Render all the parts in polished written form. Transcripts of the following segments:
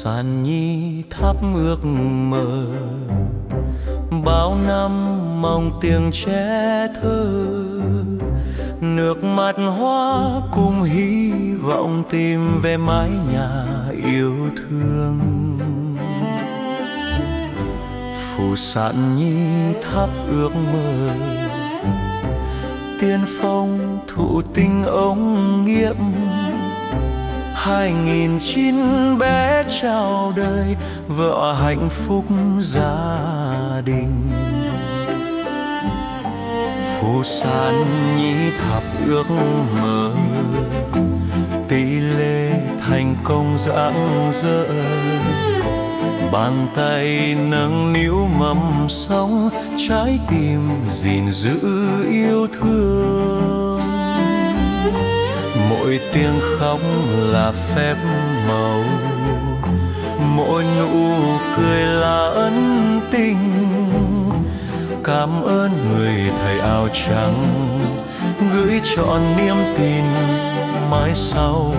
sàn nhi thắp ước mơ, bao năm mong tiếng trẻ thơ, nước mắt hoa cùng hy vọng tìm về mái nhà yêu thương. Phủ sạn nhi thắp ước mơ, tiên phong thụ tinh ống nghiệm, 2009 bé chào đời, vợ hạnh phúc gia đình. Phủ sạn nhi thắp ước mơ, tỷ lệ thành công rạng rỡ, bàn tay nâng niu mầm sống, trái tim gìn giữ yêu thương. Mỗi tiếng khóc là phép màu, mỗi nụ cười là ân tình. Cảm ơn người thầy áo trắng, gửi trọn niềm tin mãi sau.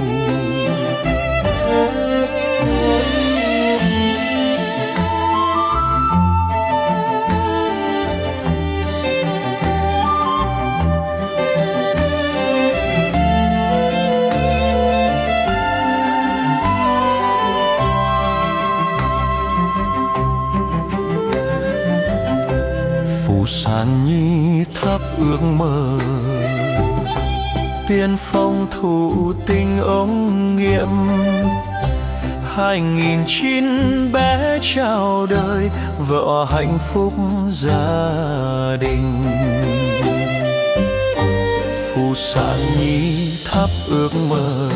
Phủ sạn nhi thắp ước mơ, tiên phong thụ tinh ống nghiệm, 2009 bé chào đời, vợ hạnh phúc gia đình. Phủ sạn nhi thắp ước mơ,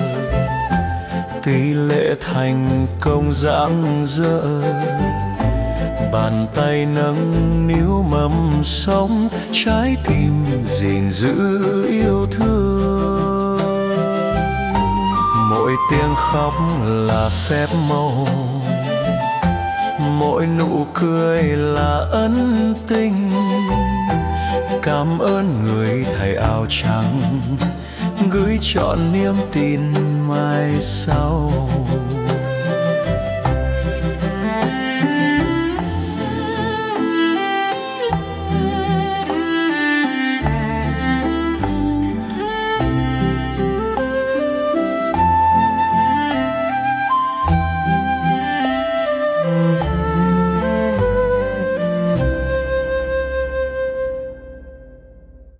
tỷ lệ thành công rạng rỡ, bàn tay nâng niu mầm sống, trái tim gìn giữ yêu thương. Mỗi tiếng khóc là phép màu, mỗi nụ cười là ân tình. Cảm ơn người thầy áo trắng, gửi trọn niềm tin mai sau.